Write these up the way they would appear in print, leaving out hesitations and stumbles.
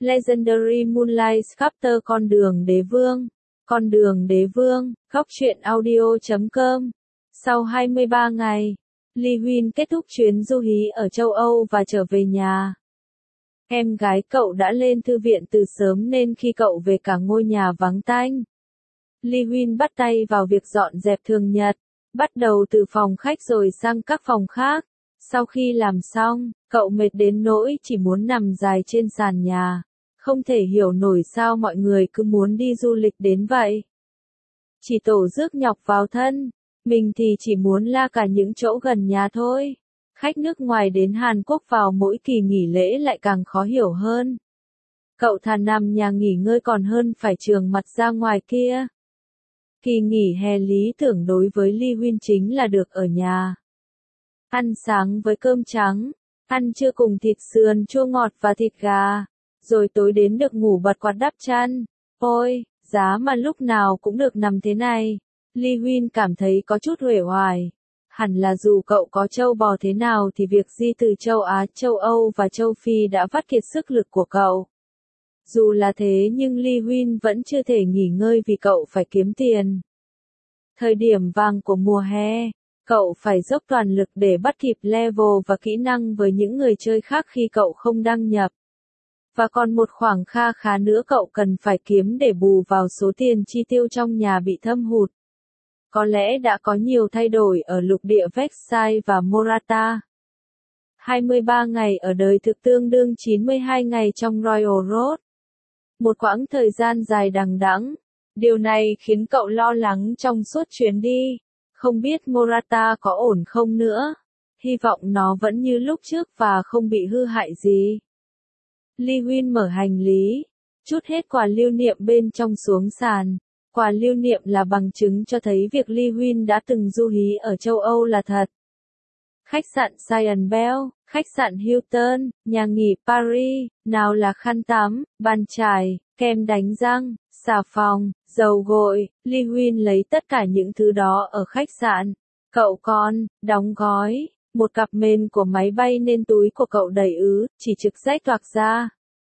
Legendary Moonlight Chapter Con đường đế vương, góc truyện audio.com. Sau 23 ngày, Lee Huyên kết thúc chuyến du hí ở châu Âu và trở về nhà. Em gái cậu đã lên thư viện từ sớm nên khi cậu về cả ngôi nhà vắng tanh. Lee Huyên bắt tay vào việc dọn dẹp thường nhật, bắt đầu từ phòng khách rồi sang các phòng khác. Sau khi làm xong, cậu mệt đến nỗi chỉ muốn nằm dài trên sàn nhà. Không thể hiểu nổi sao mọi người cứ muốn đi du lịch đến vậy. Chỉ tổ rước nhọc vào thân, mình thì chỉ muốn la cả những chỗ gần nhà thôi. Khách nước ngoài đến Hàn Quốc vào mỗi kỳ nghỉ lễ lại càng khó hiểu hơn. Cậu thà nằm nhà nghỉ ngơi còn hơn phải trường mặt ra ngoài kia. Kỳ nghỉ hè lý tưởng đối với Lee Huyên chính là được ở nhà. Ăn sáng với cơm trắng, ăn trưa cùng thịt sườn chua ngọt và thịt gà, rồi tối đến được ngủ bật quạt đắp chăn. Ôi, giá mà lúc nào cũng được nằm thế này. Lee Huyên cảm thấy có chút uể oải. Hẳn là dù cậu có trâu bò thế nào thì việc di từ châu Á, châu Âu và châu Phi đã vắt kiệt sức lực của cậu. Dù là thế nhưng Lee Huyên vẫn chưa thể nghỉ ngơi vì cậu phải kiếm tiền. Thời điểm vàng của mùa hè, cậu phải dốc toàn lực để bắt kịp level và kỹ năng với những người chơi khác khi cậu không đăng nhập. Và còn một khoảng kha khá nữa cậu cần phải kiếm để bù vào số tiền chi tiêu trong nhà bị thâm hụt. Có lẽ đã có nhiều thay đổi ở lục địa Versailles và Morata. 23 ngày ở đời thực tương đương 92 ngày trong Royal Road. Một quãng thời gian dài đằng đẵng. Điều này khiến cậu lo lắng trong suốt chuyến đi. Không biết Morata có ổn không nữa. Hy vọng nó vẫn như lúc trước và không bị hư hại gì. Lee Huyên mở hành lý, trút hết quà lưu niệm bên trong xuống sàn. Quà lưu niệm là bằng chứng cho thấy việc Lee Huyên đã từng du hí ở châu Âu là thật. Khách sạn Scion Bell, khách sạn Hilton, nhà nghỉ Paris, nào là khăn tắm, bàn chải, kem đánh răng, xà phòng, dầu gội. Lee Huyên lấy tất cả những thứ đó ở khách sạn. Cậu còn đóng gói một cặp mền của máy bay nên túi của cậu đầy ứ, chỉ trực rách toạc ra.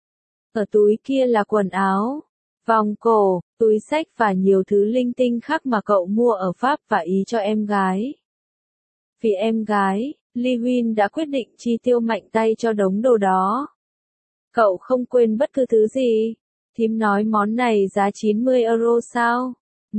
Ở túi kia là quần áo, vòng cổ, túi xách và nhiều thứ linh tinh khác mà cậu mua ở Pháp và Ý cho em gái. Vì em gái, Lee Huyên đã quyết định chi tiêu mạnh tay cho đống đồ đó. Cậu không quên bất cứ thứ gì. Thím nói món này giá 90 euro sao?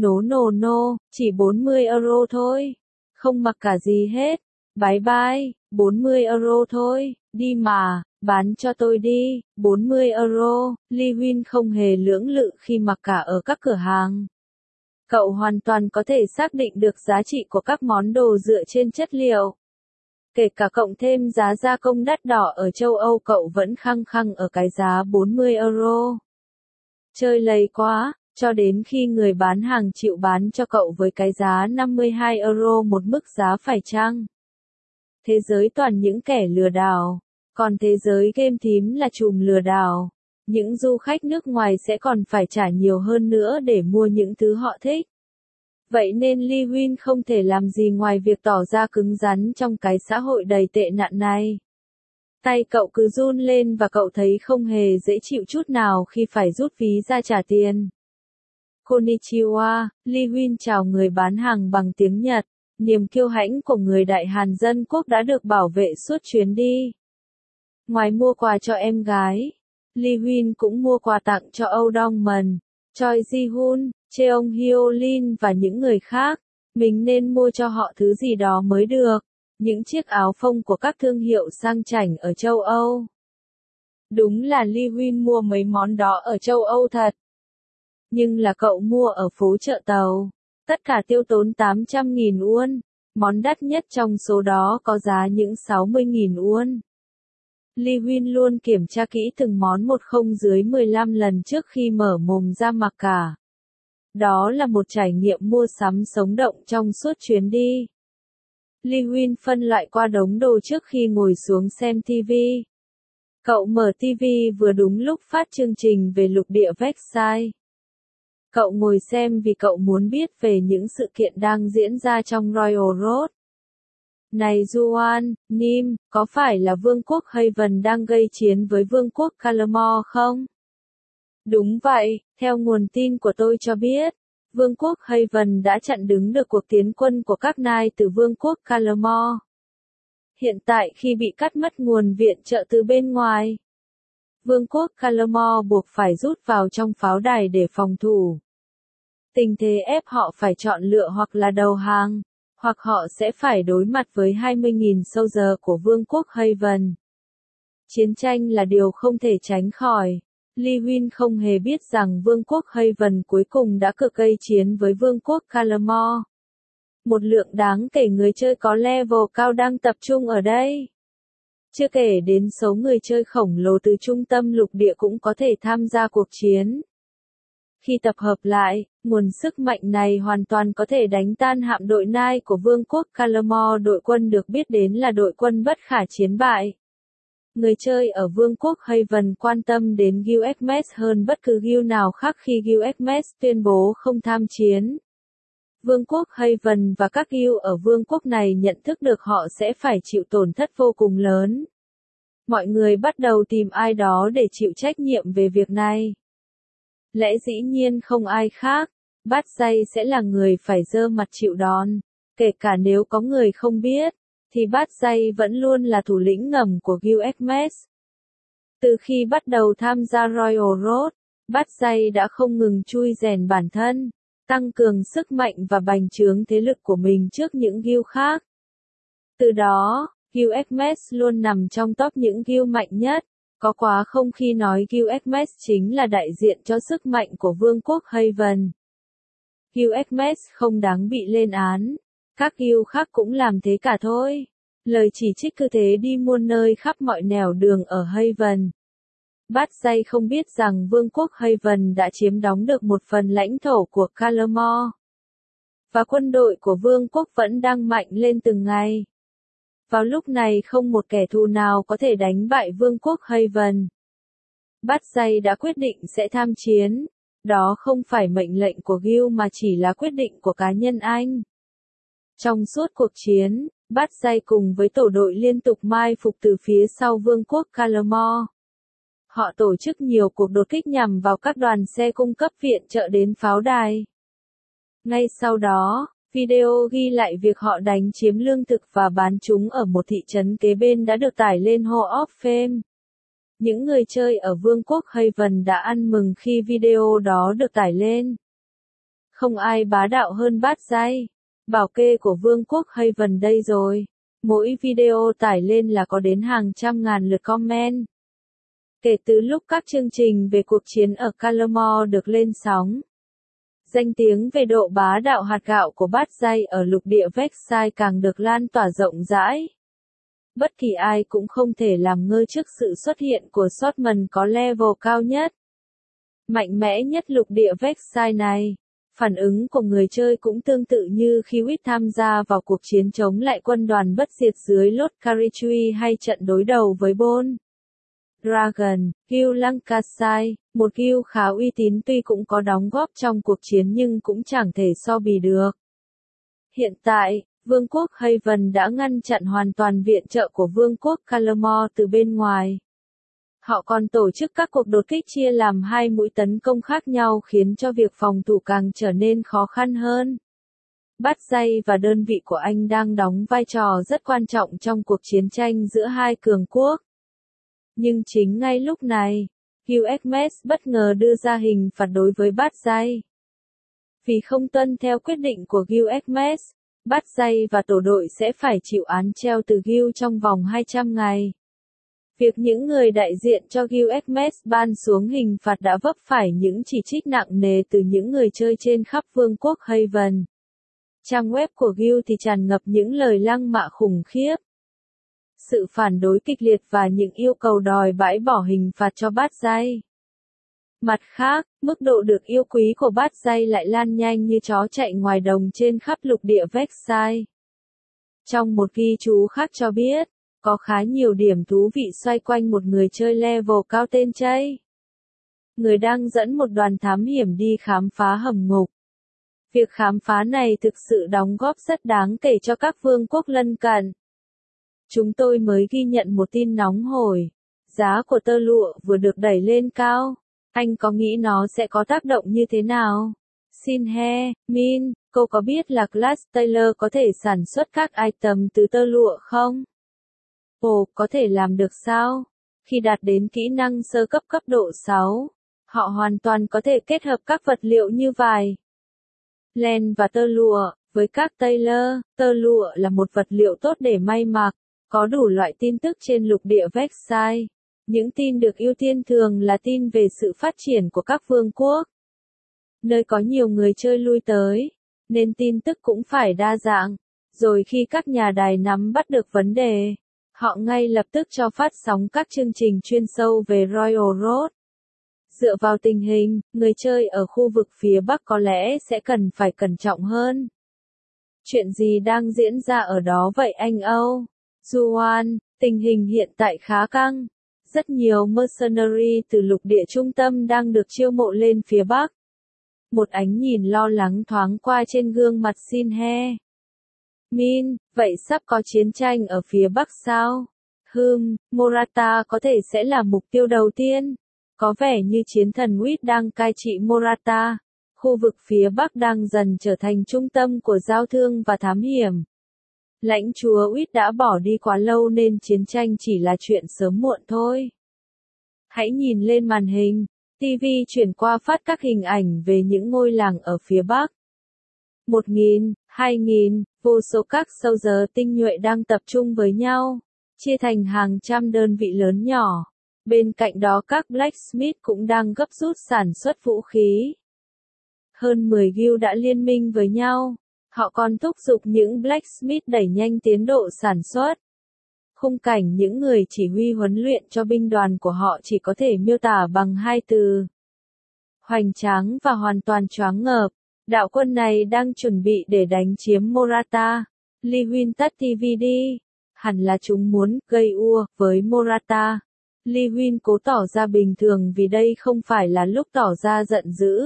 No, chỉ 40 euro thôi. Không mặc cả gì hết. Bye bye, 40 euro thôi, đi mà, bán cho tôi đi, 40 euro. Lee Huyên không hề lưỡng lự khi mặc cả ở các cửa hàng. Cậu hoàn toàn có thể xác định được giá trị của các món đồ dựa trên chất liệu. Kể cả cộng thêm giá gia công đắt đỏ ở châu Âu cậu vẫn khăng khăng ở cái giá 40 euro. Chơi lầy quá, cho đến khi người bán hàng chịu bán cho cậu với cái giá 52 euro một mức giá phải chăng. Thế giới toàn những kẻ lừa đảo, còn thế giới game thím là trùm lừa đảo. Những du khách nước ngoài sẽ còn phải trả nhiều hơn nữa để mua những thứ họ thích. Vậy nên Lee Huyên không thể làm gì ngoài việc tỏ ra cứng rắn trong cái xã hội đầy tệ nạn này. Tay cậu cứ run lên và cậu thấy không hề dễ chịu chút nào khi phải rút ví ra trả tiền. Konnichiwa, Lee Huyên chào người bán hàng bằng tiếng Nhật. Niềm kiêu hãnh của người Đại Hàn Dân Quốc đã được bảo vệ suốt chuyến đi. Ngoài mua quà cho em gái, Lee Huyên cũng mua quà tặng cho Âu Dong-man, Choi Ji-hoon, Cheong Hyo-lin và những người khác. Mình nên mua cho họ thứ gì đó mới được. Những chiếc áo phông của các thương hiệu sang chảnh ở châu Âu. Đúng là Lee Huyên mua mấy món đó ở châu Âu thật. Nhưng là cậu mua ở phố chợ tàu. Tất cả tiêu tốn 800.000 won. Món đắt nhất trong số đó có giá những 60.000 won. Lee Huyên luôn kiểm tra kỹ từng món một không dưới 15 lần trước khi mở mồm ra mặc cả. Đó là một trải nghiệm mua sắm sống động trong suốt chuyến đi. Lee Huyên phân loại qua đống đồ trước khi ngồi xuống xem TV. Cậu mở TV vừa đúng lúc phát chương trình về lục địa Versailles. Cậu ngồi xem vì cậu muốn biết về những sự kiện đang diễn ra trong Royal Road. Này Juan, Nim, có phải là Vương quốc Haven đang gây chiến với Vương quốc Calamore không? Đúng vậy, theo nguồn tin của tôi cho biết, Vương quốc Haven đã chặn đứng được cuộc tiến quân của các nai từ Vương quốc Calamore. Hiện tại khi bị cắt mất nguồn viện trợ từ bên ngoài, Vương quốc Calamore buộc phải rút vào trong pháo đài để phòng thủ. Tình thế ép họ phải chọn lựa hoặc là đầu hàng, hoặc họ sẽ phải đối mặt với 20.000 soldier của Vương quốc Haven. Chiến tranh là điều không thể tránh khỏi. Lee Win không hề biết rằng Vương quốc Haven cuối cùng đã cực gây chiến với Vương quốc Calamore. Một lượng đáng kể người chơi có level cao đang tập trung ở đây. Chưa kể đến số người chơi khổng lồ từ trung tâm lục địa cũng có thể tham gia cuộc chiến. Khi tập hợp lại, nguồn sức mạnh này hoàn toàn có thể đánh tan hạm đội nai của Vương quốc Calamore. Đội quân được biết đến là đội quân bất khả chiến bại. Người chơi ở Vương quốc Haven quan tâm đến Guild Xmas hơn bất cứ guild nào khác khi Guild Xmas tuyên bố không tham chiến. Vương quốc Haven và các guild ở vương quốc này nhận thức được họ sẽ phải chịu tổn thất vô cùng lớn. Mọi người bắt đầu tìm ai đó để chịu trách nhiệm về việc này. Lẽ dĩ nhiên không ai khác, Bát Dây sẽ là người phải giơ mặt chịu đòn. Kể cả nếu có người không biết, thì Bát Dây vẫn luôn là thủ lĩnh ngầm của Guild Xmas. Từ khi bắt đầu tham gia Royal Road, Bát Dây đã không ngừng chui rèn bản thân, tăng cường sức mạnh và bành trướng thế lực của mình trước những guild khác. Từ đó, Guild Xmas luôn nằm trong top những guild mạnh nhất. Có quá không khi nói Guild Xmas chính là đại diện cho sức mạnh của Vương quốc Haven. Guild Xmas không đáng bị lên án. Các guild khác cũng làm thế cả thôi. Lời chỉ trích cứ thế đi muôn nơi khắp mọi nẻo đường ở Haven. Bát Dây không biết rằng Vương quốc Haven đã chiếm đóng được một phần lãnh thổ của Calamore. Và quân đội của Vương quốc vẫn đang mạnh lên từng ngày. Vào lúc này không một kẻ thù nào có thể đánh bại Vương quốc Haven. Bát Dây đã quyết định sẽ tham chiến. Đó không phải mệnh lệnh của Guild mà chỉ là quyết định của cá nhân anh. Trong suốt cuộc chiến, Bát Dây cùng với tổ đội liên tục mai phục từ phía sau Vương quốc Calamore. Họ tổ chức nhiều cuộc đột kích nhằm vào các đoàn xe cung cấp viện trợ đến pháo đài. Ngay sau đó, video ghi lại việc họ đánh chiếm lương thực và bán chúng ở một thị trấn kế bên đã được tải lên Hall of Fame. Những người chơi ở Vương quốc Haven đã ăn mừng khi video đó được tải lên. Không ai bá đạo hơn Bát Dây. Bảo kê của Vương quốc Haven đây rồi. Mỗi video tải lên là có đến hàng trăm ngàn lượt comment. Kể từ lúc các chương trình về cuộc chiến ở Calamore được lên sóng, danh tiếng về độ bá đạo hạt gạo của Bát Dây ở lục địa Vexai càng được lan tỏa rộng rãi. Bất kỳ ai cũng không thể làm ngơ trước sự xuất hiện của Swordman có level cao nhất, mạnh mẽ nhất lục địa Vexai này. Phản ứng của người chơi cũng tương tự như khi Wit tham gia vào cuộc chiến chống lại quân đoàn bất diệt dưới Lord Carichui hay trận đối đầu với Bone Dragon. Guild Lancashire, một guild khá uy tín tuy cũng có đóng góp trong cuộc chiến nhưng cũng chẳng thể so bì được. Hiện tại, Vương quốc Haven đã ngăn chặn hoàn toàn viện trợ của Vương quốc Calamore từ bên ngoài. Họ còn tổ chức các cuộc đột kích chia làm hai mũi tấn công khác nhau khiến cho việc phòng thủ càng trở nên khó khăn hơn. Bát Dây và đơn vị của anh đang đóng vai trò rất quan trọng trong cuộc chiến tranh giữa hai cường quốc. Nhưng chính ngay lúc này, Guild Xmas bất ngờ đưa ra hình phạt đối với Bát Dây. Vì không tuân theo quyết định của Guild Xmas, Bát Dây và tổ đội sẽ phải chịu án treo từ Guild trong vòng 200 ngày. Việc những người đại diện cho Guild Xmas ban xuống hình phạt đã vấp phải những chỉ trích nặng nề từ những người chơi trên khắp Vương quốc Haven. Trang web của Guild thì tràn ngập những lời lăng mạ khủng khiếp, sự phản đối kịch liệt và những yêu cầu đòi bãi bỏ hình phạt cho Bát Dây. Mặt khác, mức độ được yêu quý của Bát Dây lại lan nhanh như chó chạy ngoài đồng trên khắp lục địa Vexai. Trong một ghi chú khác cho biết, có khá nhiều điểm thú vị xoay quanh một người chơi level cao tên Chay. Người đang dẫn một đoàn thám hiểm đi khám phá hầm ngục. Việc khám phá này thực sự đóng góp rất đáng kể cho các vương quốc lân cận. Chúng tôi mới ghi nhận một tin nóng hổi. Giá của tơ lụa vừa được đẩy lên cao. Anh có nghĩ nó sẽ có tác động như thế nào? Xin he, Min, cô có biết là Glass Taylor có thể sản xuất các item từ tơ lụa không? Ồ, có thể làm được sao? Khi đạt đến kỹ năng sơ cấp cấp độ 6, họ hoàn toàn có thể kết hợp các vật liệu như vải, len và tơ lụa. Với các tailor, tơ lụa là một vật liệu tốt để may mặc, có đủ loại tin tức trên lục địa Vexai. Những tin được ưu tiên thường là tin về sự phát triển của các vương quốc, nơi có nhiều người chơi lui tới, nên tin tức cũng phải đa dạng. Rồi khi các nhà đài nắm bắt được vấn đề, họ ngay lập tức cho phát sóng các chương trình chuyên sâu về Royal Road. Dựa vào tình hình, người chơi ở khu vực phía Bắc có lẽ sẽ cần phải cẩn trọng hơn. Chuyện gì đang diễn ra ở đó vậy anh Âu? Juan, tình hình hiện tại khá căng. Rất nhiều mercenary từ lục địa trung tâm đang được chiêu mộ lên phía Bắc. Một ánh nhìn lo lắng thoáng qua trên gương mặt Xin he. Min, vậy sắp có chiến tranh ở phía Bắc sao? Morata có thể sẽ là mục tiêu đầu tiên. Có vẻ như chiến thần Witt đang cai trị Morata. Khu vực phía Bắc đang dần trở thành trung tâm của giao thương và thám hiểm. Lãnh chúa Witt đã bỏ đi quá lâu nên chiến tranh chỉ là chuyện sớm muộn thôi. Hãy nhìn lên màn hình. TV chuyển qua phát các hình ảnh về những ngôi làng ở phía Bắc. 1.000, 2.000, vô số các soldier tinh nhuệ đang tập trung với nhau, chia thành hàng trăm đơn vị lớn nhỏ. Bên cạnh đó các blacksmith cũng đang gấp rút sản xuất vũ khí. Hơn 10 guild đã liên minh với nhau. Họ còn thúc giục những blacksmith đẩy nhanh tiến độ sản xuất. Khung cảnh những người chỉ huy huấn luyện cho binh đoàn của họ chỉ có thể miêu tả bằng hai từ: hoành tráng và hoàn toàn choáng ngợp. Đạo quân này đang chuẩn bị để đánh chiếm Morata. Liwin tắt TV đi. Hẳn là chúng muốn gây ua với Morata. Liwin cố tỏ ra bình thường vì đây không phải là lúc tỏ ra giận dữ.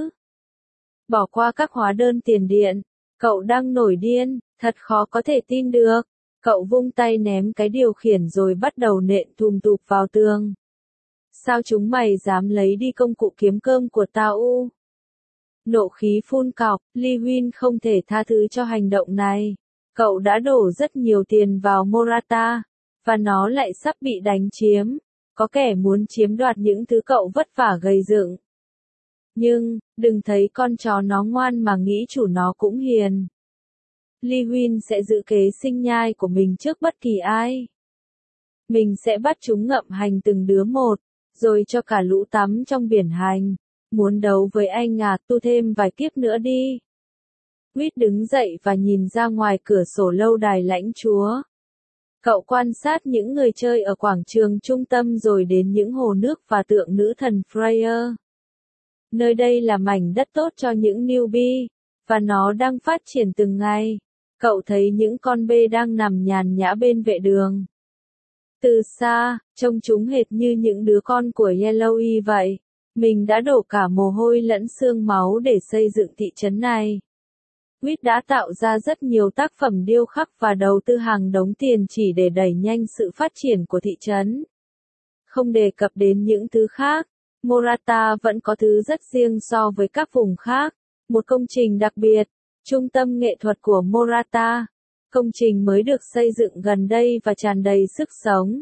Bỏ qua các hóa đơn tiền điện. Cậu đang nổi điên, thật khó có thể tin được. Cậu vung tay ném cái điều khiển rồi bắt đầu nện thùm thụp vào tường. Sao chúng mày dám lấy đi công cụ kiếm cơm của tao u? Nộ khí phun cọc, Liwin không thể tha thứ cho hành động này. Cậu đã đổ rất nhiều tiền vào Morata, và nó lại sắp bị đánh chiếm. Có kẻ muốn chiếm đoạt những thứ cậu vất vả gây dựng. Nhưng, đừng thấy con chó nó ngoan mà nghĩ chủ nó cũng hiền. Liwin sẽ giữ kế sinh nhai của mình trước bất kỳ ai. Mình sẽ bắt chúng ngậm hành từng đứa một, rồi cho cả lũ tắm trong biển hành. Muốn đấu với anh à, tu thêm vài kiếp nữa đi. Witt đứng dậy và nhìn ra ngoài cửa sổ lâu đài lãnh chúa. Cậu quan sát những người chơi ở quảng trường trung tâm rồi đến những hồ nước và tượng nữ thần Freya. Nơi đây là mảnh đất tốt cho những newbie, và nó đang phát triển từng ngày. Cậu thấy những con bê đang nằm nhàn nhã bên vệ đường. Từ xa, trông chúng hệt như những đứa con của Yellowy vậy. Mình đã đổ cả mồ hôi lẫn xương máu để xây dựng thị trấn này. Witt đã tạo ra rất nhiều tác phẩm điêu khắc và đầu tư hàng đống tiền chỉ để đẩy nhanh sự phát triển của thị trấn. Không đề cập đến những thứ khác, Morata vẫn có thứ rất riêng so với các vùng khác. Một công trình đặc biệt, trung tâm nghệ thuật của Morata. Công trình mới được xây dựng gần đây và tràn đầy sức sống.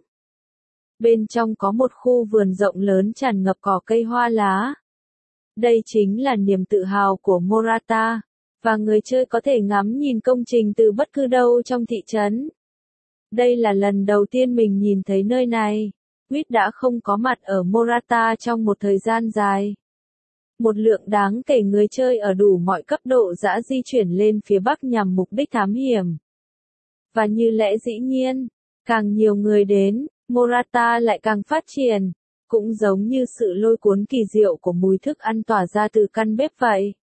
Bên trong có một khu vườn rộng lớn tràn ngập cỏ cây hoa lá. Đây chính là niềm tự hào của Morata, và người chơi có thể ngắm nhìn công trình từ bất cứ đâu trong thị trấn. Đây là lần đầu tiên mình nhìn thấy nơi này. Witt đã không có mặt ở Morata trong một thời gian dài. Một lượng đáng kể người chơi ở đủ mọi cấp độ đã di chuyển lên phía Bắc nhằm mục đích thám hiểm. Và như lẽ dĩ nhiên, càng nhiều người đến, Morata lại càng phát triển, cũng giống như sự lôi cuốn kỳ diệu của mùi thức ăn tỏa ra từ căn bếp vậy.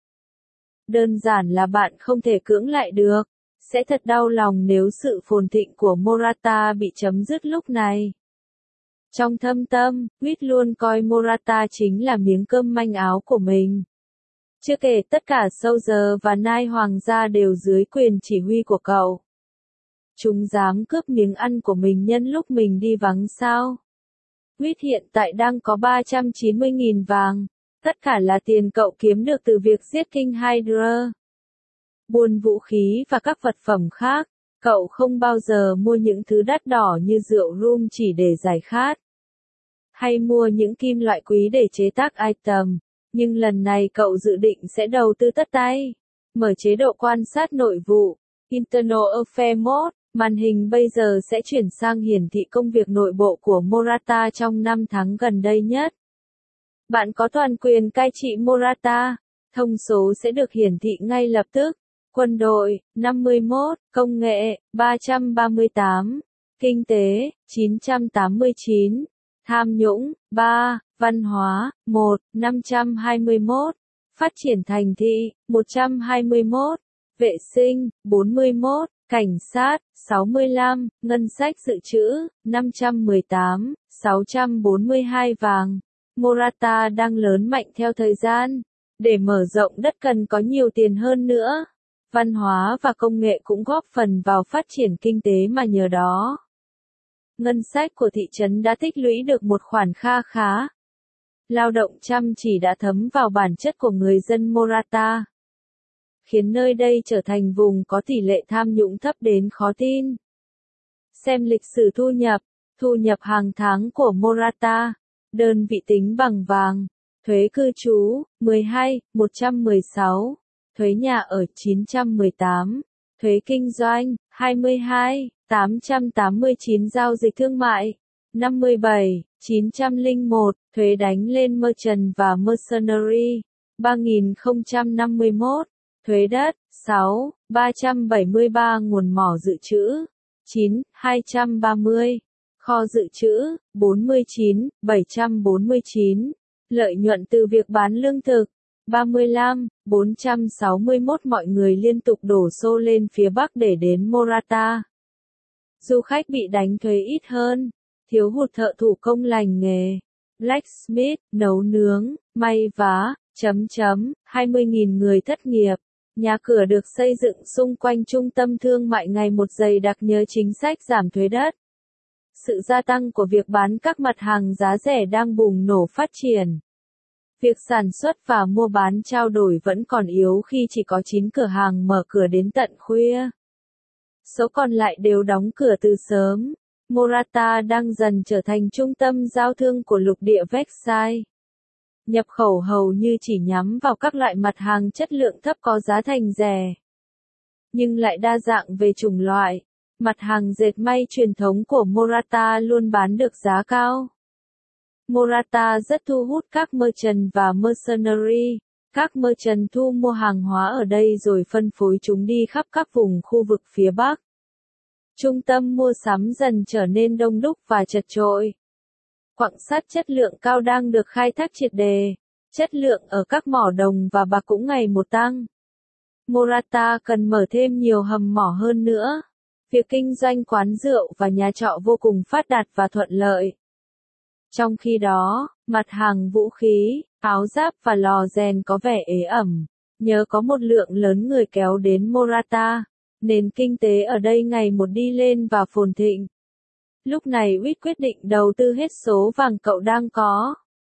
Đơn giản là bạn không thể cưỡng lại được, sẽ thật đau lòng nếu sự phồn thịnh của Morata bị chấm dứt lúc này. Trong thâm tâm, Witt luôn coi Morata chính là miếng cơm manh áo của mình. Chưa kể tất cả soldier và nai hoàng gia đều dưới quyền chỉ huy của cậu. Chúng dám cướp miếng ăn của mình nhân lúc mình đi vắng sao? Witt hiện tại đang có 390.000 vàng. Tất cả là tiền cậu kiếm được từ việc giết King Hydra. Buôn vũ khí và các vật phẩm khác. Cậu không bao giờ mua những thứ đắt đỏ như rượu rum chỉ để giải khát. Hay mua những kim loại quý để chế tác item. Nhưng lần này cậu dự định sẽ đầu tư tất tay. Mở chế độ quan sát nội vụ. Internal Affairs Mode. Màn hình bây giờ sẽ chuyển sang hiển thị công việc nội bộ của Morata trong 5 tháng gần đây nhất. Bạn có toàn quyền cai trị Morata. Thông số sẽ được hiển thị ngay lập tức. Quân đội, 51, công nghệ, 338, kinh tế, 989, tham nhũng, 3, văn hóa, 1, 521, phát triển thành thị, 121, vệ sinh, 41, cảnh sát, 65, ngân sách dự trữ, 518, 642 vàng. Morata đang lớn mạnh theo thời gian. Để mở rộng đất cần có nhiều tiền hơn nữa. Văn hóa và công nghệ cũng góp phần vào phát triển kinh tế mà nhờ đó. Ngân sách của thị trấn đã tích lũy được một khoản kha khá. Lao động chăm chỉ đã thấm vào bản chất của người dân Morata, khiến nơi đây trở thành vùng có tỷ lệ tham nhũng thấp đến khó tin. Xem lịch sử thu nhập hàng tháng của Morata, đơn vị tính bằng vàng, thuế cư trú, 12, 116, thuế nhà ở 918, thuế kinh doanh, 22, 889 giao dịch thương mại, 57, 901, thuế đánh lên merchant và mercenary, 3051, thuế đất, 6, 373 nguồn mỏ dự trữ, 9, 230, kho dự trữ, 49, 749, lợi nhuận từ việc bán lương thực, 35, 461 mọi người liên tục đổ xô lên phía Bắc để đến Morata. Du khách bị đánh thuế ít hơn, thiếu hụt thợ thủ công lành nghề, blacksmith, nấu nướng, may vá, 20.000 người thất nghiệp. Nhà cửa được xây dựng xung quanh trung tâm thương mại ngày một dày đặc nhờ chính sách giảm thuế đất. Sự gia tăng của việc bán các mặt hàng giá rẻ đang bùng nổ phát triển. Việc sản xuất và mua bán trao đổi vẫn còn yếu khi chỉ có 9 cửa hàng mở cửa đến tận khuya. Số còn lại đều đóng cửa từ sớm. Morata đang dần trở thành trung tâm giao thương của lục địa Vexai. Nhập khẩu hầu như chỉ nhắm vào các loại mặt hàng chất lượng thấp có giá thành rẻ, nhưng lại đa dạng về chủng loại. Mặt hàng dệt may truyền thống của Morata luôn bán được giá cao. Morata rất thu hút các merchant và mercenary. Các merchant thu mua hàng hóa ở đây rồi phân phối chúng đi khắp các vùng khu vực phía Bắc. Trung tâm mua sắm dần trở nên đông đúc và chật chội. Quặng sắt chất lượng cao đang được khai thác triệt đề. Chất lượng ở các mỏ đồng và bạc cũng ngày một tăng. Morata cần mở thêm nhiều hầm mỏ hơn nữa. Việc kinh doanh quán rượu và nhà trọ vô cùng phát đạt và thuận lợi. Trong khi đó, mặt hàng vũ khí, áo giáp và lò rèn có vẻ ế ẩm. Nhờ có một lượng lớn người kéo đến Morata, nền kinh tế ở đây ngày một đi lên và phồn thịnh. Lúc này Witt quyết định đầu tư hết số vàng cậu đang có.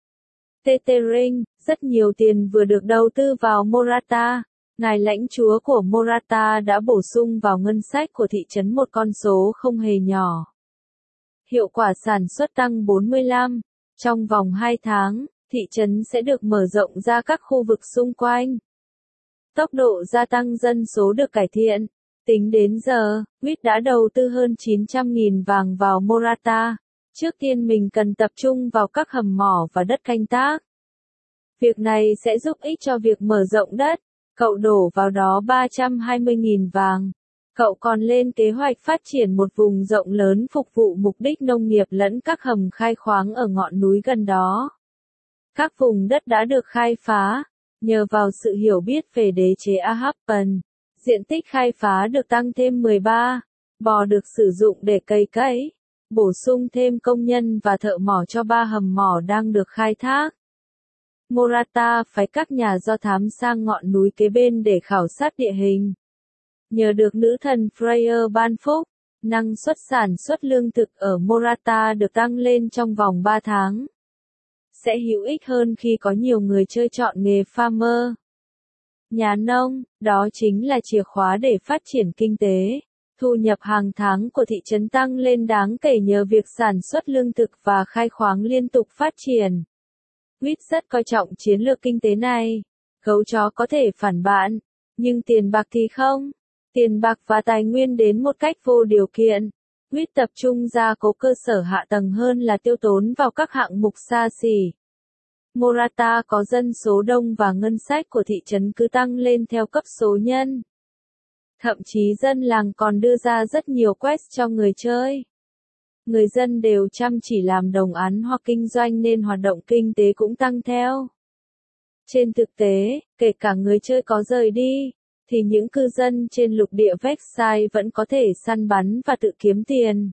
Tetering, rất nhiều tiền vừa được đầu tư vào Morata. Ngài lãnh chúa của Morata đã bổ sung vào ngân sách của thị trấn một con số không hề nhỏ. Hiệu quả sản xuất tăng 45. Trong vòng 2 tháng, thị trấn sẽ được mở rộng ra các khu vực xung quanh. Tốc độ gia tăng dân số được cải thiện. Tính đến giờ, Witt đã đầu tư hơn 900.000 vàng vào Morata. Trước tiên mình cần tập trung vào các hầm mỏ và đất canh tác. Việc này sẽ giúp ích cho việc mở rộng đất. Cậu đổ vào đó 320.000 vàng. Cậu còn lên kế hoạch phát triển một vùng rộng lớn phục vụ mục đích nông nghiệp lẫn các hầm khai khoáng ở ngọn núi gần đó. Các vùng đất đã được khai phá, nhờ vào sự hiểu biết về đế chế Ahappan, diện tích khai phá được tăng thêm 13, bò được sử dụng để cấy, bổ sung thêm công nhân và thợ mỏ cho 3 hầm mỏ đang được khai thác. Morata phái các nhà do thám sang ngọn núi kế bên để khảo sát địa hình. Nhờ được nữ thần Freya ban phúc, năng suất sản xuất lương thực ở Morata được tăng lên trong vòng 3 tháng. sẽ hữu ích hơn khi có nhiều người chơi chọn nghề farmer. Nhà nông, đó chính là chìa khóa để phát triển kinh tế. Thu nhập hàng tháng của thị trấn tăng lên đáng kể nhờ việc sản xuất lương thực và khai khoáng liên tục phát triển. Reed rất coi trọng chiến lược kinh tế này. Gấu chó có thể phản bạn, nhưng tiền bạc thì không. Tiền bạc và tài nguyên đến một cách vô điều kiện. Reed tập trung gia cố cơ sở hạ tầng hơn là tiêu tốn vào các hạng mục xa xỉ. Morata có dân số đông và ngân sách của thị trấn cứ tăng lên theo cấp số nhân. Thậm chí dân làng còn đưa ra rất nhiều quest cho người chơi. Người dân đều chăm chỉ làm đồng áng hoặc kinh doanh nên hoạt động kinh tế cũng tăng theo. Trên thực tế, kể cả người chơi có rời đi, thì những cư dân trên lục địa Vexai vẫn có thể săn bắn và tự kiếm tiền.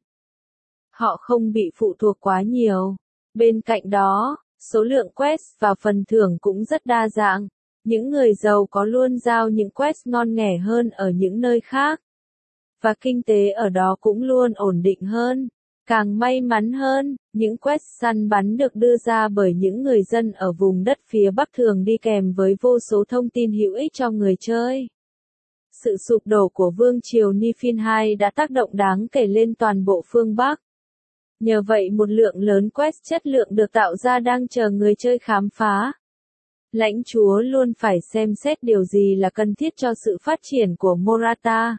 Họ không bị phụ thuộc quá nhiều. Bên cạnh đó, số lượng quest và phần thưởng cũng rất đa dạng. Những người giàu có luôn giao những quest ngon nghẻ hơn ở những nơi khác. Và kinh tế ở đó cũng luôn ổn định hơn. Càng may mắn hơn, những quest săn bắn được đưa ra bởi những người dân ở vùng đất phía Bắc thường đi kèm với vô số thông tin hữu ích cho người chơi. Sự sụp đổ của vương triều Niflheim đã tác động đáng kể lên toàn bộ phương Bắc. Nhờ vậy một lượng lớn quest chất lượng được tạo ra đang chờ người chơi khám phá. Lãnh chúa luôn phải xem xét điều gì là cần thiết cho sự phát triển của Morata.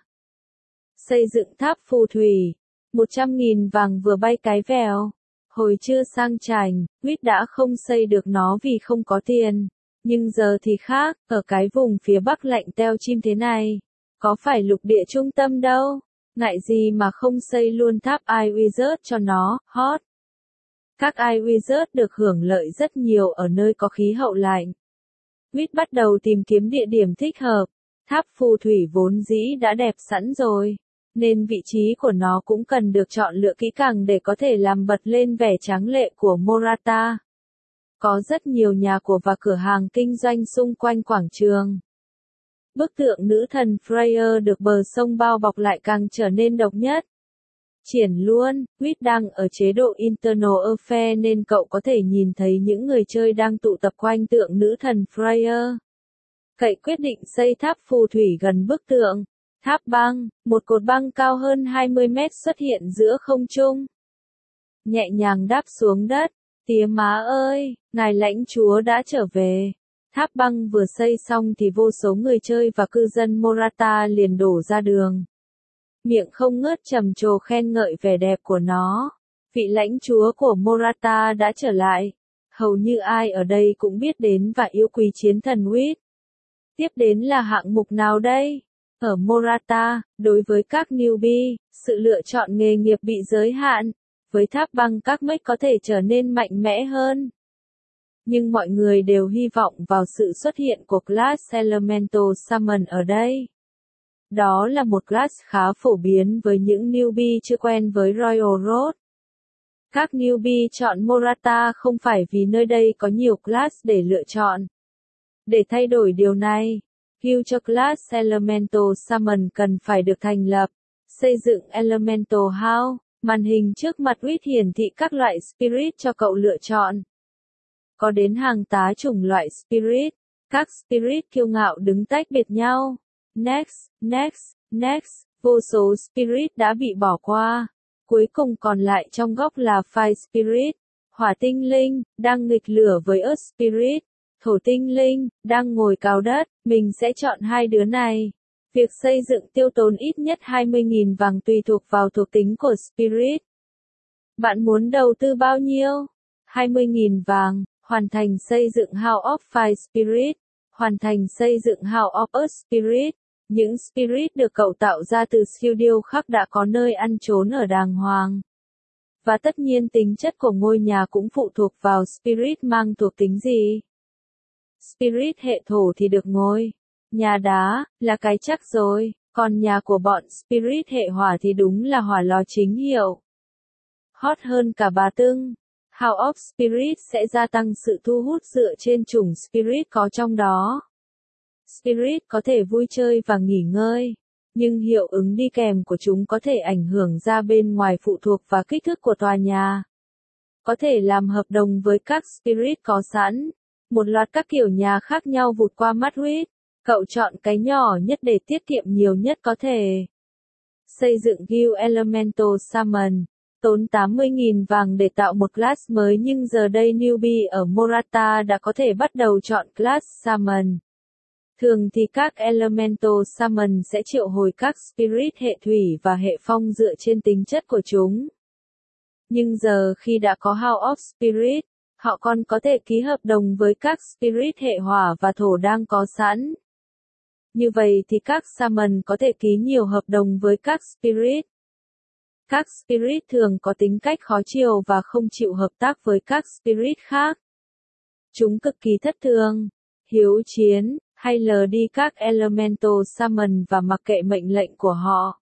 Xây dựng tháp phù thủy. 100.000 vàng vừa bay cái vèo. Hồi chưa sang chảnh, Reed đã không xây được nó vì không có tiền. Nhưng giờ thì khác, ở cái vùng phía Bắc lạnh teo chim thế này. Có phải lục địa trung tâm đâu. Ngại gì mà không xây luôn tháp Ice Wizard cho nó, hot. Các Ice Wizard được hưởng lợi rất nhiều ở nơi có khí hậu lạnh. Reed bắt đầu tìm kiếm địa điểm thích hợp. Tháp phù thủy vốn dĩ đã đẹp sẵn rồi, nên vị trí của nó cũng cần được chọn lựa kỹ càng để có thể làm bật lên vẻ tráng lệ của Morata. Có rất nhiều nhà của và cửa hàng kinh doanh xung quanh quảng trường. Bức tượng nữ thần Freya được bờ sông bao bọc lại càng trở nên độc nhất. Triển luôn, Reed đang ở chế độ Internal Affair nên cậu có thể nhìn thấy những người chơi đang tụ tập quanh tượng nữ thần Freya. Cậy quyết định xây tháp phù thủy gần bức tượng. Tháp băng, một cột băng cao hơn 20 mét xuất hiện giữa không trung. Nhẹ nhàng đáp xuống đất. Tía má ơi, ngài lãnh chúa đã trở về. Tháp băng vừa xây xong thì vô số người chơi và cư dân Morata liền đổ ra đường. Miệng không ngớt trầm trồ khen ngợi vẻ đẹp của nó. Vị lãnh chúa của Morata đã trở lại. Hầu như ai ở đây cũng biết đến và yêu quý chiến thần Reed. Tiếp đến là hạng mục nào đây? Ở Morata, đối với các newbie, sự lựa chọn nghề nghiệp bị giới hạn. Với tháp băng các mech có thể trở nên mạnh mẽ hơn. Nhưng mọi người đều hy vọng vào sự xuất hiện của class Elemental Summon ở đây. Đó là một class khá phổ biến với những newbie chưa quen với Royal Road. Các newbie chọn Morata không phải vì nơi đây có nhiều class để lựa chọn. Để thay đổi điều này, guild cho class Elemental Summon cần phải được thành lập. Xây dựng Elemental House, màn hình trước mặt Reed hiển thị các loại Spirit cho cậu lựa chọn. Có đến hàng tá chủng loại Spirit, các Spirit kiêu ngạo đứng tách biệt nhau. Next, vô số Spirit đã bị bỏ qua. Cuối cùng còn lại trong góc là Fire Spirit, hỏa tinh linh, đang nghịch lửa với Earth Spirit, thổ tinh linh, đang ngồi cào đất, mình sẽ chọn hai đứa này. Việc xây dựng tiêu tốn ít nhất 20.000 vàng tùy thuộc vào thuộc tính của Spirit. Bạn muốn đầu tư bao nhiêu? 20.000 vàng, hoàn thành xây dựng House of Fire Spirit, hoàn thành xây dựng House of Earth Spirit. Những Spirit được cậu tạo ra từ studio khác đã có nơi ăn trốn ở đàng hoàng. Và tất nhiên tính chất của ngôi nhà cũng phụ thuộc vào Spirit mang thuộc tính gì. Spirit hệ thổ thì được ngôi. Nhà đá, là cái chắc rồi, còn nhà của bọn Spirit hệ hỏa thì đúng là hỏa lò chính hiệu. Hot hơn cả bà Tưng. House of Spirit sẽ gia tăng sự thu hút dựa trên chủng Spirit có trong đó. Spirit có thể vui chơi và nghỉ ngơi, nhưng hiệu ứng đi kèm của chúng có thể ảnh hưởng ra bên ngoài phụ thuộc vào kích thước của tòa nhà. có thể làm hợp đồng với các Spirit có sẵn. Một loạt các kiểu nhà khác nhau vụt qua mắt Reed. Cậu chọn cái nhỏ nhất để tiết kiệm nhiều nhất có thể. Xây dựng Guild Elemental Summon. Tốn 80.000 vàng để tạo một class mới nhưng giờ đây newbie ở Morata đã có thể bắt đầu chọn class Summon. Thường thì các Elemental Summon sẽ triệu hồi các Spirit hệ thủy và hệ phong dựa trên tính chất của chúng. Nhưng giờ khi đã có House of Spirit, họ còn có thể ký hợp đồng với các Spirit hệ hỏa và thổ đang có sẵn. Như vậy thì các Summon có thể ký nhiều hợp đồng với các Spirit. Các Spirit thường có tính cách khó chiều và không chịu hợp tác với các Spirit khác. Chúng cực kỳ thất thường, hiếu chiến, hay lờ đi các Elemental Summon và mặc kệ mệnh lệnh của họ.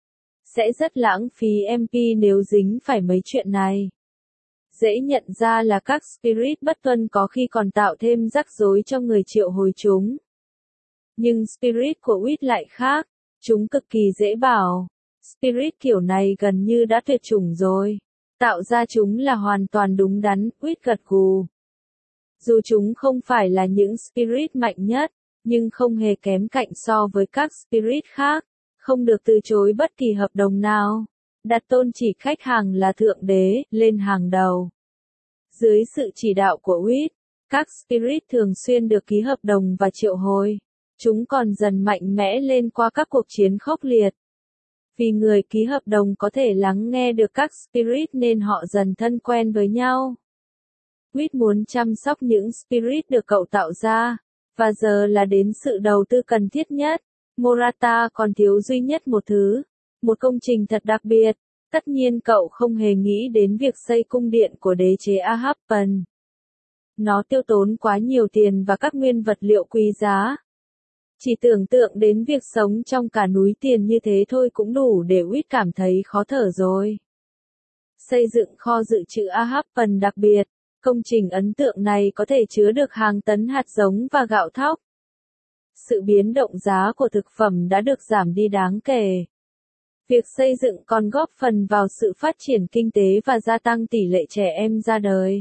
Sẽ rất lãng phí MP nếu dính phải mấy chuyện này. Dễ nhận ra là các Spirit bất tuân có khi còn tạo thêm rắc rối cho người triệu hồi chúng. Nhưng Spirit của Wit lại khác, chúng cực kỳ dễ bảo. Spirit kiểu này gần như đã tuyệt chủng rồi. Tạo ra chúng là hoàn toàn đúng đắn, Wit gật gù. Dù chúng không phải là những Spirit mạnh nhất, nhưng không hề kém cạnh so với các Spirit khác, không được từ chối bất kỳ hợp đồng nào. Đặt tôn chỉ khách hàng là thượng đế, lên hàng đầu. Dưới sự chỉ đạo của Wit, các Spirit thường xuyên được ký hợp đồng và triệu hồi. Chúng còn dần mạnh mẽ lên qua các cuộc chiến khốc liệt. Vì người ký hợp đồng có thể lắng nghe được các Spirit nên họ dần thân quen với nhau. Wit muốn chăm sóc những Spirit được cậu tạo ra, và giờ là đến sự đầu tư cần thiết nhất. Morata còn thiếu duy nhất một thứ, một công trình thật đặc biệt. Tất nhiên cậu không hề nghĩ đến việc xây cung điện của đế chế Ahhappen. Nó tiêu tốn quá nhiều tiền và các nguyên vật liệu quý giá. Chỉ tưởng tượng đến việc sống trong cả núi tiền như thế thôi cũng đủ để Wit cảm thấy khó thở rồi. Xây dựng kho dự trữ Ahhappen đặc biệt, công trình ấn tượng này có thể chứa được hàng tấn hạt giống và gạo thóc. Sự biến động giá của thực phẩm đã được giảm đi đáng kể. Việc xây dựng còn góp phần vào sự phát triển kinh tế và gia tăng tỷ lệ trẻ em ra đời.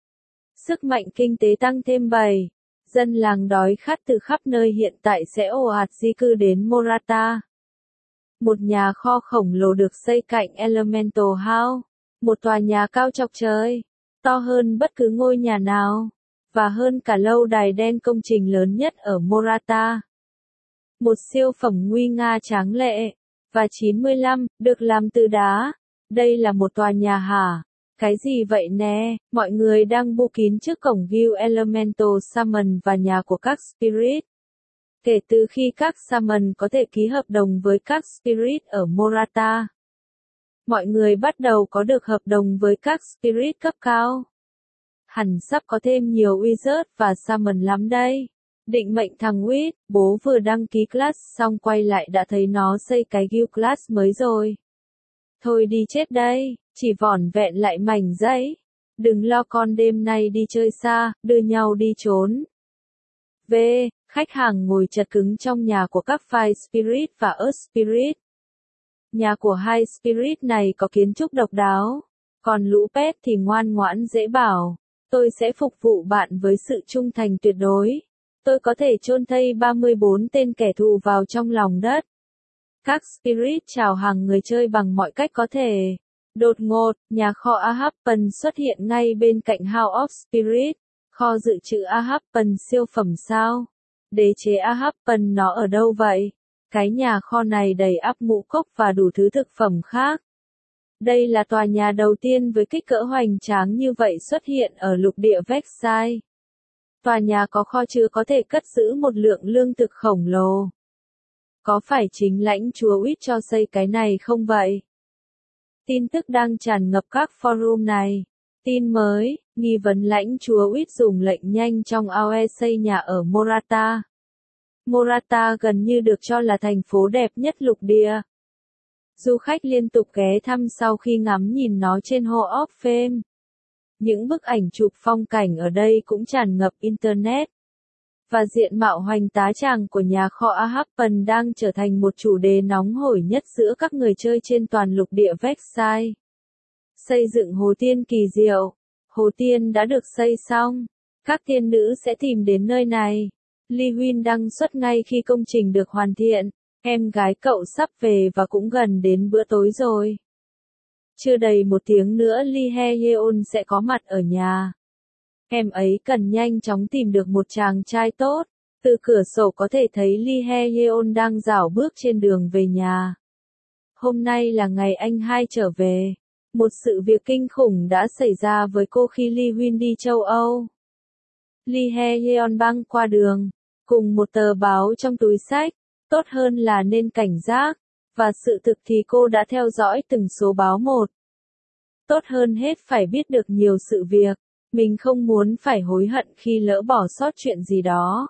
Sức mạnh kinh tế tăng thêm 7. Dân làng đói khát từ khắp nơi hiện tại sẽ ồ ạt di cư đến Morata. Một nhà kho khổng lồ được xây cạnh Elemental House, một tòa nhà cao chọc trời, to hơn bất cứ ngôi nhà nào, và hơn cả lâu đài đen công trình lớn nhất ở Morata. Một siêu phẩm nguy nga tráng lệ, và 95, được làm từ đá. Đây là một tòa nhà hả? Cái gì vậy nè? Mọi người đang bu kín trước cổng Guild Elemental Summon và nhà của các Spirit. Kể từ khi các Summon có thể ký hợp đồng với các Spirit ở Morata, mọi người bắt đầu có được hợp đồng với các Spirit cấp cao. Hẳn sắp có thêm nhiều Wizard và Summon lắm đây. Định mệnh thằng Wit, bố vừa đăng ký class xong quay lại đã thấy nó xây cái Guild class mới rồi. Thôi đi chết đây, chỉ vỏn vẹn lại mảnh giấy. Đừng lo con đêm nay đi chơi xa, đưa nhau đi trốn. V. Khách hàng ngồi chật cứng trong nhà của các Fire Spirit và Earth Spirit. Nhà của hai Spirit này có kiến trúc độc đáo. Còn lũ pet thì ngoan ngoãn dễ bảo. Tôi sẽ phục vụ bạn với sự trung thành tuyệt đối. Tôi có thể chôn thây 34 tên kẻ thù vào trong lòng đất. Các Spirit chào hàng người chơi bằng mọi cách có thể. Đột ngột, nhà kho Ahhappen xuất hiện ngay bên cạnh House of Spirit. Kho dự trữ Ahhappen siêu phẩm sao? Đế chế Ahhappen nó ở đâu vậy? Cái nhà kho này đầy ắp ngũ cốc và đủ thứ thực phẩm khác. Đây là tòa nhà đầu tiên với kích cỡ hoành tráng như vậy xuất hiện ở lục địa Vexai. Tòa nhà có kho chứa có thể cất giữ một lượng lương thực khổng lồ. Có phải chính lãnh chúa Wit cho xây cái này không vậy? Tin tức đang tràn ngập các forum này. Tin mới, nghi vấn lãnh chúa Wit dùng lệnh nhanh trong AOE xây nhà ở Morata. Morata gần như được cho là thành phố đẹp nhất lục địa. Du khách liên tục ghé thăm sau khi ngắm nhìn nó trên Hall of Fame. Những bức ảnh chụp phong cảnh ở đây cũng tràn ngập Internet. Và diện mạo hoành tá tràng của nhà kho Ahhappen đang trở thành một chủ đề nóng hổi nhất giữa các người chơi trên toàn lục địa Vexai. Xây dựng hồ tiên kỳ diệu. Hồ Tiên đã được xây xong. Các tiên nữ sẽ tìm đến nơi này. Lee Huyên đăng xuất ngay khi công trình được hoàn thiện. Em gái cậu sắp về và cũng gần đến bữa tối rồi. Chưa đầy 1 tiếng nữa Lee Hye-yeon sẽ có mặt ở nhà. Em ấy cần nhanh chóng tìm được một chàng trai tốt. Từ cửa sổ có thể thấy Lee Hye-yeon đang rảo bước trên đường về nhà. Hôm nay là ngày anh hai trở về. Một sự việc kinh khủng đã xảy ra với cô khi Lee Huyên đi châu Âu. Lee Hye-yeon băng qua đường, cùng một tờ báo trong túi xách. Tốt hơn là nên cảnh giác, và sự thực thì cô đã theo dõi từng số báo một. Tốt hơn hết phải biết được nhiều sự việc. Mình không muốn phải hối hận khi lỡ bỏ sót chuyện gì đó.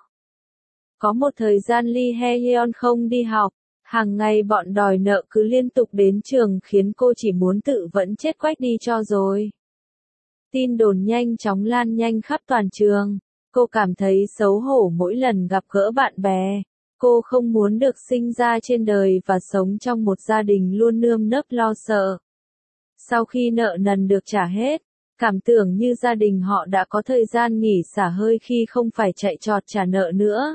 Có một thời gian Lee Hye-yeon không đi học. Hàng ngày bọn đòi nợ cứ liên tục đến trường khiến cô chỉ muốn tự vẫn chết quách đi cho rồi. Tin đồn nhanh chóng lan nhanh khắp toàn trường. Cô cảm thấy xấu hổ mỗi lần gặp gỡ bạn bè. Cô không muốn được sinh ra trên đời và sống trong một gia đình luôn nơm nớp lo sợ. Sau khi nợ nần được trả hết, cảm tưởng như gia đình họ đã có thời gian nghỉ xả hơi khi không phải chạy trọt trả nợ nữa.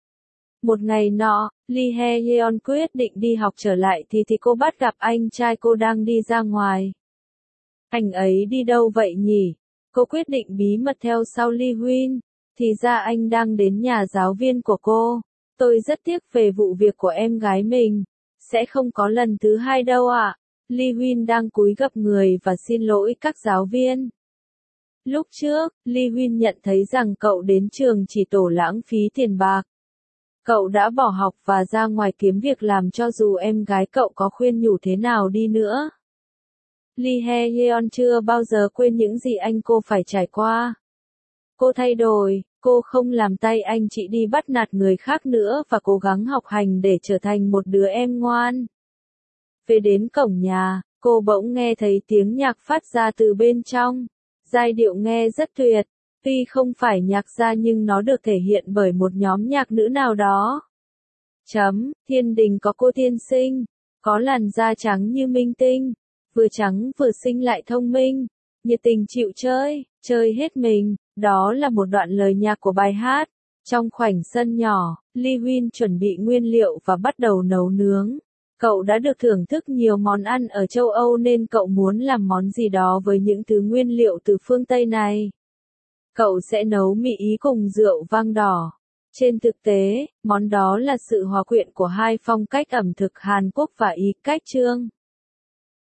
Một ngày nọ, Lee Hye-yeon quyết định đi học trở lại thì cô bắt gặp anh trai cô đang đi ra ngoài. Anh ấy đi đâu vậy nhỉ? Cô quyết định bí mật theo sau Lee Huyên. Thì ra anh đang đến nhà giáo viên của cô. Tôi rất tiếc về vụ việc của em gái mình. Sẽ không có lần thứ hai đâu ạ. Lee Huyên đang cúi gập người và xin lỗi các giáo viên. Lúc trước, Lee Huyên nhận thấy rằng cậu đến trường chỉ tổ lãng phí tiền bạc. Cậu đã bỏ học và ra ngoài kiếm việc làm cho dù em gái cậu có khuyên nhủ thế nào đi nữa. Lee Hye-yeon chưa bao giờ quên những gì anh cô phải trải qua. Cô thay đổi, cô không làm tay anh chị đi bắt nạt người khác nữa và cố gắng học hành để trở thành một đứa em ngoan. Về đến cổng nhà, cô bỗng nghe thấy tiếng nhạc phát ra từ bên trong. Giai điệu nghe rất tuyệt. Tuy không phải nhạc gia nhưng nó được thể hiện bởi một nhóm nhạc nữ nào đó. Thiên đình có cô tiên sinh, có làn da trắng như minh tinh, vừa trắng vừa xinh lại thông minh, nhiệt tình chịu chơi, chơi hết mình, đó là một đoạn lời nhạc của bài hát. Trong khoảnh sân nhỏ, Lee Huyên chuẩn bị nguyên liệu và bắt đầu nấu nướng. Cậu đã được thưởng thức nhiều món ăn ở châu Âu nên cậu muốn làm món gì đó với những thứ nguyên liệu từ phương Tây này. Cậu sẽ nấu mì Ý cùng rượu vang đỏ. Trên thực tế, món đó là sự hòa quyện của hai phong cách ẩm thực Hàn Quốc và Ý cách Trương.